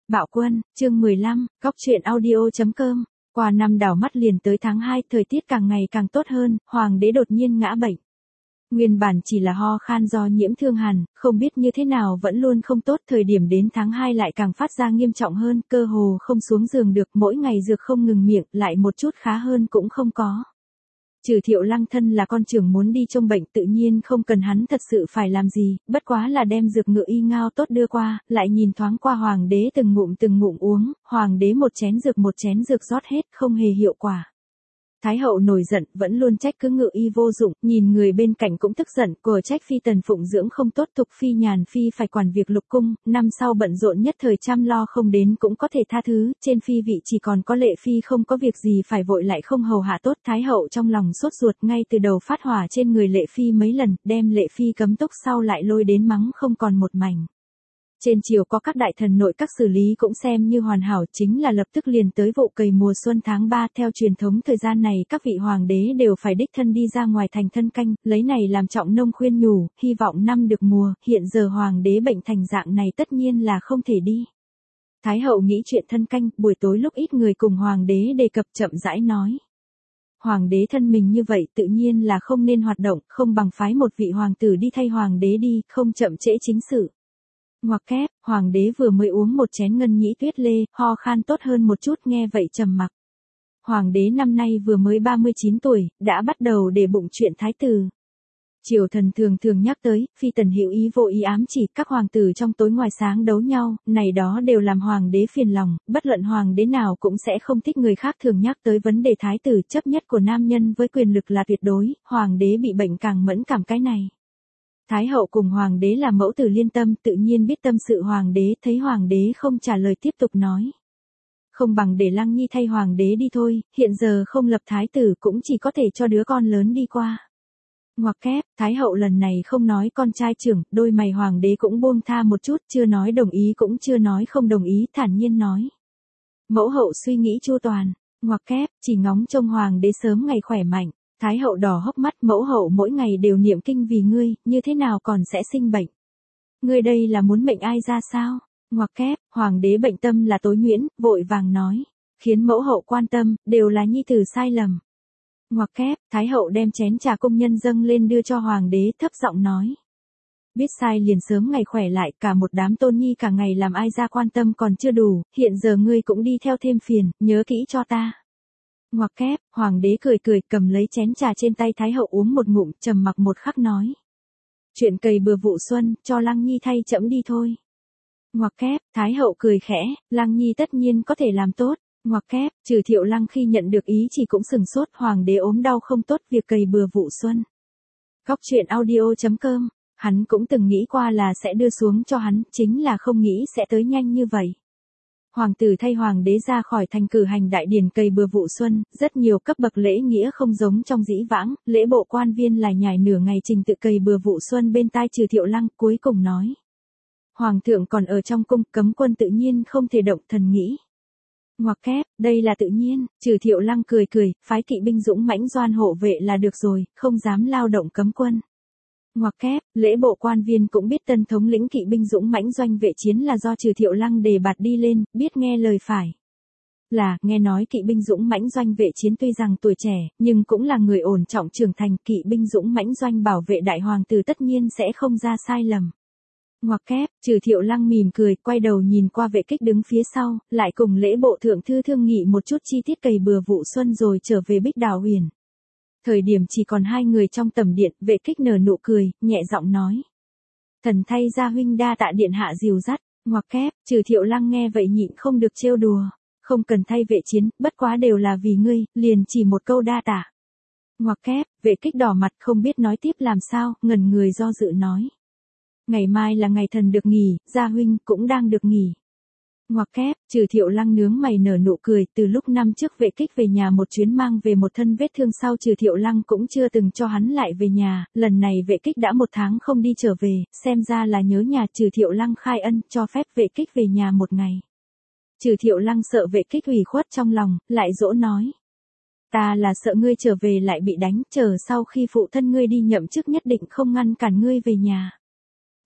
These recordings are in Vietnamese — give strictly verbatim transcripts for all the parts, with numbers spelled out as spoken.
Bạo Quân, chương mười lăm, Góc truyện audio chấm com. Qua năm đảo mắt liền tới tháng hai, thời tiết càng ngày càng tốt hơn, hoàng đế đột nhiên ngã bệnh. Nguyên bản chỉ là ho khan do nhiễm thương hàn, không biết như thế nào vẫn luôn không tốt, thời điểm đến tháng hai lại càng phát ra nghiêm trọng hơn, cơ hồ không xuống giường được, mỗi ngày dược không ngừng miệng, lại một chút khá hơn cũng không có. Trừ Thiệu Lăng thân là con trưởng muốn đi trông bệnh, tự nhiên không cần hắn thật sự phải làm gì, bất quá là đem dược ngựa y ngao tốt đưa qua, lại nhìn thoáng qua hoàng đế từng ngụm từng ngụm uống, hoàng đế một chén dược một chén dược rót hết, không hề hiệu quả. Thái hậu nổi giận, vẫn luôn trách cứ ngự y vô dụng, nhìn người bên cạnh cũng tức giận, của trách phi tần phụng dưỡng không tốt, Thục phi nhàn phi phải quản việc lục cung, năm sau bận rộn nhất thời chăm lo không đến cũng có thể tha thứ, trên phi vị chỉ còn có Lệ phi không có việc gì phải vội lại không hầu hạ tốt. Thái hậu trong lòng sốt ruột, ngay từ đầu phát hỏa trên người Lệ phi mấy lần, đem Lệ phi cấm túc, sau lại lôi đến mắng không còn một mảnh. Trên triều có các đại thần nội các xử lý cũng xem như hoàn hảo, chính là lập tức liền tới vụ cày mùa xuân tháng ba, theo truyền thống thời gian này các vị hoàng đế đều phải đích thân đi ra ngoài thành thân canh, lấy này làm trọng nông khuyên nhủ, hy vọng năm được mùa, hiện giờ hoàng đế bệnh thành dạng này tất nhiên là không thể đi. Thái hậu nghĩ chuyện thân canh, buổi tối lúc ít người cùng hoàng đế đề cập chậm rãi nói. Hoàng đế thân mình như vậy tự nhiên là không nên hoạt động, không bằng phái một vị hoàng tử đi thay hoàng đế đi, không chậm trễ chính sự. Ngoặc kép, hoàng đế vừa mới uống một chén ngân nhĩ tuyết lê, ho khan tốt hơn một chút, nghe vậy trầm mặc. Hoàng đế năm nay vừa mới ba mươi chín tuổi, đã bắt đầu để bụng chuyện thái tử. Triều thần thường thường nhắc tới, phi tần hữu ý vô ý ám chỉ, các hoàng tử trong tối ngoài sáng đấu nhau, này đó đều làm hoàng đế phiền lòng, bất luận hoàng đế nào cũng sẽ không thích người khác thường nhắc tới vấn đề thái tử, chấp nhất của nam nhân với quyền lực là tuyệt đối, hoàng đế bị bệnh càng mẫn cảm cái này. Thái hậu cùng hoàng đế là mẫu tử liên tâm, tự nhiên biết tâm sự hoàng đế, thấy hoàng đế không trả lời tiếp tục nói. Không bằng để Lăng Nhi thay hoàng đế đi thôi, hiện giờ không lập thái tử cũng chỉ có thể cho đứa con lớn đi qua. Ngoặc kép, Thái hậu lần này không nói con trai trưởng, đôi mày hoàng đế cũng buông tha một chút, chưa nói đồng ý cũng chưa nói không đồng ý, thản nhiên nói. Mẫu hậu suy nghĩ chu toàn, ngoặc kép, chỉ ngóng trông hoàng đế sớm ngày khỏe mạnh. Thái hậu đỏ hốc mắt, mẫu hậu mỗi ngày đều niệm kinh vì ngươi, như thế nào còn sẽ sinh bệnh? Ngươi đây là muốn mệnh ai ra sao? Ngoặc kép, hoàng đế bệnh tâm là tối nhuyễn, vội vàng nói. Khiến mẫu hậu quan tâm, đều là nhi tử sai lầm. Ngoặc kép, Thái hậu đem chén trà công nhân dâng lên đưa cho hoàng đế, thấp giọng nói. Biết sai liền sớm ngày khỏe lại, cả một đám tôn nhi cả ngày làm ai ra quan tâm còn chưa đủ, hiện giờ ngươi cũng đi theo thêm phiền, nhớ kỹ cho ta. Ngoặc kép, hoàng đế cười cười cầm lấy chén trà trên tay Thái hậu uống một ngụm, trầm mặc một khắc nói. Chuyện cày bừa vụ xuân, cho Lăng Nhi thay trẫm đi thôi. Ngoặc kép, Thái hậu cười khẽ, Lăng Nhi tất nhiên có thể làm tốt. Ngoặc kép, Trừ Thiệu Lăng khi nhận được ý chỉ cũng sừng sốt, hoàng đế ốm đau không tốt việc cày bừa vụ xuân. Góc truyện audio chấm com, hắn cũng từng nghĩ qua là sẽ đưa xuống cho hắn, chính là không nghĩ sẽ tới nhanh như vậy. Hoàng tử thay hoàng đế ra khỏi thành cử hành đại điển cày bừa vụ xuân, rất nhiều cấp bậc lễ nghĩa không giống trong dĩ vãng, lễ bộ quan viên lại nhải nửa ngày trình tự cày bừa vụ xuân bên tai Trừ Thiệu Lăng, cuối cùng nói. Hoàng thượng còn ở trong cung, cấm quân tự nhiên không thể động, thần nghĩ. Ngoặc kép, đây là tự nhiên, Trừ Thiệu Lăng cười cười, phái kỵ binh dũng mãnh doan hộ vệ là được rồi, không dám lao động cấm quân. Ngoặc kép, lễ bộ quan viên cũng biết tân thống lĩnh kỵ binh dũng mãnh doanh vệ chiến là do Trừ Thiệu Lăng đề bạt đi lên, biết nghe lời phải. Là, nghe nói kỵ binh dũng mãnh doanh vệ chiến tuy rằng tuổi trẻ, nhưng cũng là người ổn trọng trưởng thành, kỵ binh dũng mãnh doanh bảo vệ đại hoàng tử tất nhiên sẽ không ra sai lầm. Ngoặc kép, Trừ Thiệu Lăng mỉm cười, quay đầu nhìn qua Vệ Kích đứng phía sau, lại cùng lễ bộ thượng thư thương nghị một chút chi tiết cày bừa vụ xuân rồi trở về Bích Đào Huyền. Thời điểm chỉ còn hai người trong tầm điện, Vệ Kích nở nụ cười, nhẹ giọng nói. Thần thay gia huynh đa tạ điện hạ dìu dắt. Ngoặc kép, Trừ Thiệu Lăng nghe vậy nhịn không được trêu đùa. Không cần thay vệ chiến, bất quá đều là vì ngươi, liền chỉ một câu đa tạ. Ngoặc kép, Vệ Kích đỏ mặt không biết nói tiếp làm sao, ngẩn người do dự nói. Ngày mai là ngày thần được nghỉ, gia huynh cũng đang được nghỉ. Ngoặc kép, Trừ Thiệu Lăng nướng mày nở nụ cười, từ lúc năm trước Vệ Kích về nhà một chuyến mang về một thân vết thương sau Trừ Thiệu Lăng cũng chưa từng cho hắn lại về nhà, lần này Vệ Kích đã một tháng không đi trở về, xem ra là nhớ nhà. Trừ Thiệu Lăng khai ân, cho phép Vệ Kích về nhà một ngày. Trừ Thiệu Lăng sợ Vệ Kích ủy khuất trong lòng, lại dỗ nói. Ta là sợ ngươi trở về lại bị đánh, chờ sau khi phụ thân ngươi đi nhậm chức nhất định không ngăn cản ngươi về nhà.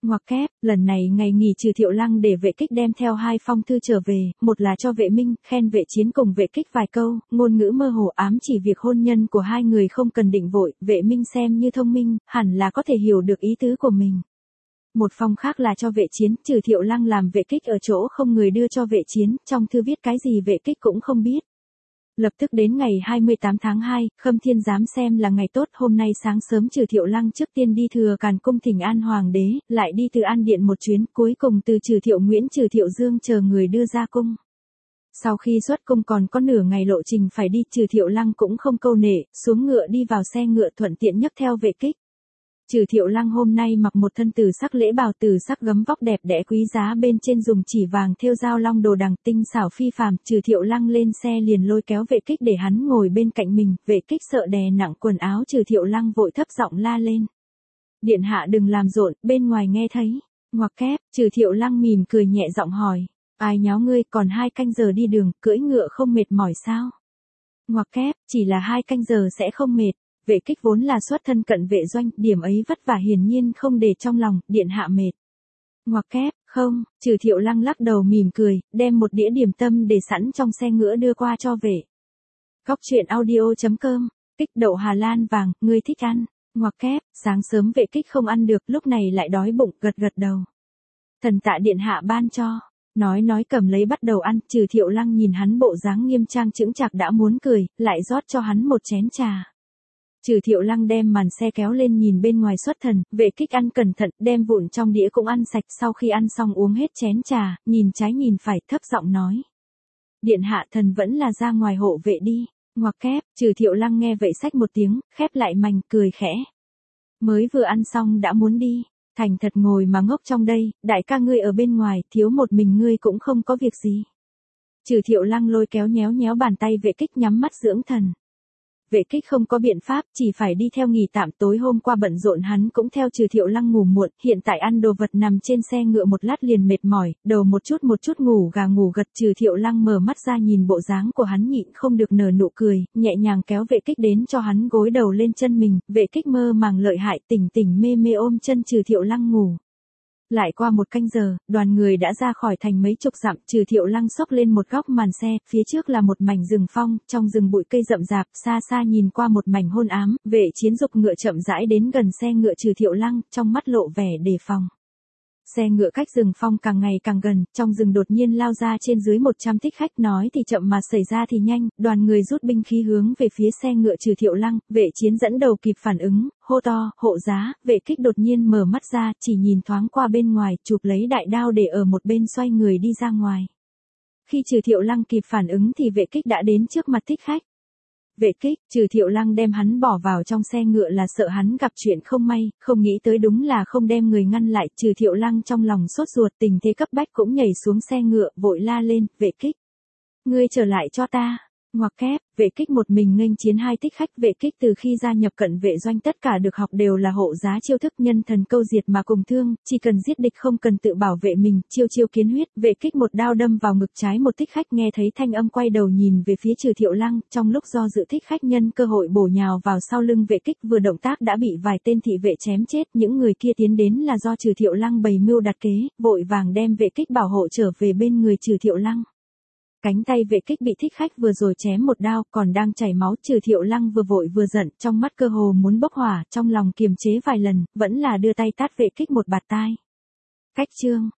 Ngoặc kép, lần này ngày nghỉ Trừ Thiệu Lăng để Vệ Kích đem theo hai phong thư trở về, một là cho Vệ Minh, khen Vệ Chiến cùng Vệ Kích vài câu, ngôn ngữ mơ hồ ám chỉ việc hôn nhân của hai người không cần định vội, Vệ Minh xem như thông minh, hẳn là có thể hiểu được ý tứ của mình. Một phong khác là cho Vệ Chiến, Trừ Thiệu Lăng làm Vệ Kích ở chỗ không người đưa cho Vệ Chiến, trong thư viết cái gì Vệ Kích cũng không biết. Lập tức đến ngày hai mươi tám tháng hai, Khâm Thiên Giám xem là ngày tốt, hôm nay sáng sớm Trừ Thiệu Lăng trước tiên đi Thừa Càn cung thỉnh an hoàng đế, lại đi Từ An điện một chuyến, cuối cùng từ Trừ Thiệu Nguyễn Trừ Thiệu Dương chờ người đưa ra cung. Sau khi xuất cung còn có nửa ngày lộ trình phải đi, Trừ Thiệu Lăng cũng không câu nệ, xuống ngựa đi vào xe ngựa thuận tiện nhấc theo Vệ Kích. Trừ Thiệu Lăng hôm nay mặc một thân tử sắc lễ bào tử sắc gấm vóc đẹp đẽ quý giá, bên trên dùng chỉ vàng thêu dao long đồ đằng tinh xảo phi phàm. Trừ Thiệu Lăng lên xe liền lôi kéo Vệ Kích để hắn ngồi bên cạnh mình, Vệ Kích sợ đè nặng quần áo Trừ Thiệu Lăng vội thấp giọng la lên. Điện hạ đừng làm rộn, bên ngoài nghe thấy. Ngoặc kép, Trừ Thiệu Lăng mỉm cười nhẹ giọng hỏi, ai nháo ngươi, còn hai canh giờ đi đường, cưỡi ngựa không mệt mỏi sao? Ngoặc kép, chỉ là hai canh giờ sẽ không mệt. Vệ Kích vốn là xuất thân cận vệ doanh, điểm ấy vất vả hiển nhiên không để trong lòng, điện hạ mệt. Ngoặc kép, không, Trừ Thiệu Lăng lắc đầu mỉm cười, đem một đĩa điểm tâm để sẵn trong xe ngựa đưa qua cho Vệ. Góc truyện audio chấm com, Kích đậu Hà Lan vàng, ngươi thích ăn. Ngoặc kép, sáng sớm Vệ Kích không ăn được, lúc này lại đói bụng, gật gật đầu. Thần tạ điện hạ ban cho. Nói nói cầm lấy bắt đầu ăn, Trừ Thiệu Lăng nhìn hắn bộ dáng nghiêm trang chững chạc đã muốn cười, lại rót cho hắn một chén trà. Trừ Thiệu Lăng đem màn xe kéo lên nhìn bên ngoài xuất thần, Vệ Kích ăn cẩn thận, đem vụn trong đĩa cũng ăn sạch, sau khi ăn xong uống hết chén trà, nhìn trái nhìn phải, thấp giọng nói. Điện hạ thần vẫn là ra ngoài hộ vệ đi. Ngoặc kép, Trừ Thiệu Lăng nghe vậy xách một tiếng, khép lại mành, cười khẽ. Mới vừa ăn xong đã muốn đi, thành thật ngồi mà ngốc trong đây, đại ca ngươi ở bên ngoài, thiếu một mình ngươi cũng không có việc gì. Trừ Thiệu Lăng lôi kéo nhéo nhéo bàn tay Vệ Kích nhắm mắt dưỡng thần. Vệ Kích không có biện pháp, chỉ phải đi theo nghỉ tạm, tối hôm qua bận rộn hắn cũng theo Trừ Thiệu Lăng ngủ muộn, hiện tại ăn đồ vật nằm trên xe ngựa một lát liền mệt mỏi, đầu một chút một chút ngủ gà ngủ gật. Trừ Thiệu Lăng mở mắt ra nhìn bộ dáng của hắn nhịn không được nở nụ cười, nhẹ nhàng kéo Vệ Kích đến cho hắn gối đầu lên chân mình, Vệ Kích mơ màng lợi hại tỉnh tỉnh mê mê ôm chân Trừ Thiệu Lăng ngủ. Lại qua một canh giờ, đoàn người đã ra khỏi thành mấy chục dặm, Trừ Thiệu Lăng xốc lên một góc màn xe, phía trước là một mảnh rừng phong, trong rừng bụi cây rậm rạp, xa xa nhìn qua một mảnh hôn ám, Vệ Chiến dục ngựa chậm rãi đến gần xe ngựa Trừ Thiệu Lăng, trong mắt lộ vẻ đề phòng. Xe ngựa cách rừng phong càng ngày càng gần, trong rừng đột nhiên lao ra trên dưới một trăm thích khách, nói thì chậm mà xảy ra thì nhanh, đoàn người rút binh khí hướng về phía xe ngựa Trừ Thiệu Lăng, Vệ Chiến dẫn đầu kịp phản ứng, hô to, hộ giá, Vệ Kích đột nhiên mở mắt ra, chỉ nhìn thoáng qua bên ngoài, chụp lấy đại đao để ở một bên xoay người đi ra ngoài. Khi Trừ Thiệu Lăng kịp phản ứng thì Vệ Kích đã đến trước mặt thích khách. Vệ Kích, Trừ Thiệu Lăng đem hắn bỏ vào trong xe ngựa là sợ hắn gặp chuyện không may, không nghĩ tới đúng là không đem người ngăn lại. Trừ Thiệu Lăng trong lòng sốt ruột, tình thế cấp bách cũng nhảy xuống xe ngựa, vội la lên, Vệ Kích, ngươi trở lại cho ta. Ngoặc kép, Vệ Kích một mình nghênh chiến hai thích khách. Vệ Kích từ khi gia nhập cận vệ doanh tất cả được học đều là hộ giá chiêu thức nhân thần câu diệt mà cùng thương, chỉ cần giết địch không cần tự bảo vệ mình, chiêu chiêu kiến huyết. Vệ Kích một đao đâm vào ngực trái một thích khách, nghe thấy thanh âm quay đầu nhìn về phía Trừ Thiệu Lăng, trong lúc do dự thích khách nhân cơ hội bổ nhào vào sau lưng Vệ Kích, vừa động tác đã bị vài tên thị vệ chém chết. Những người kia tiến đến là do Trừ Thiệu Lăng bày mưu đặt kế, vội vàng đem Vệ Kích bảo hộ trở về bên người Trừ Thiệu Lăng. Cánh tay Vệ Kích bị thích khách vừa rồi chém một đao, còn đang chảy máu. Trừ Thiệu Lăng vừa vội vừa giận, trong mắt cơ hồ muốn bốc hỏa, trong lòng kiềm chế vài lần, vẫn là đưa tay tát Vệ Kích một bạt tai. Cách chương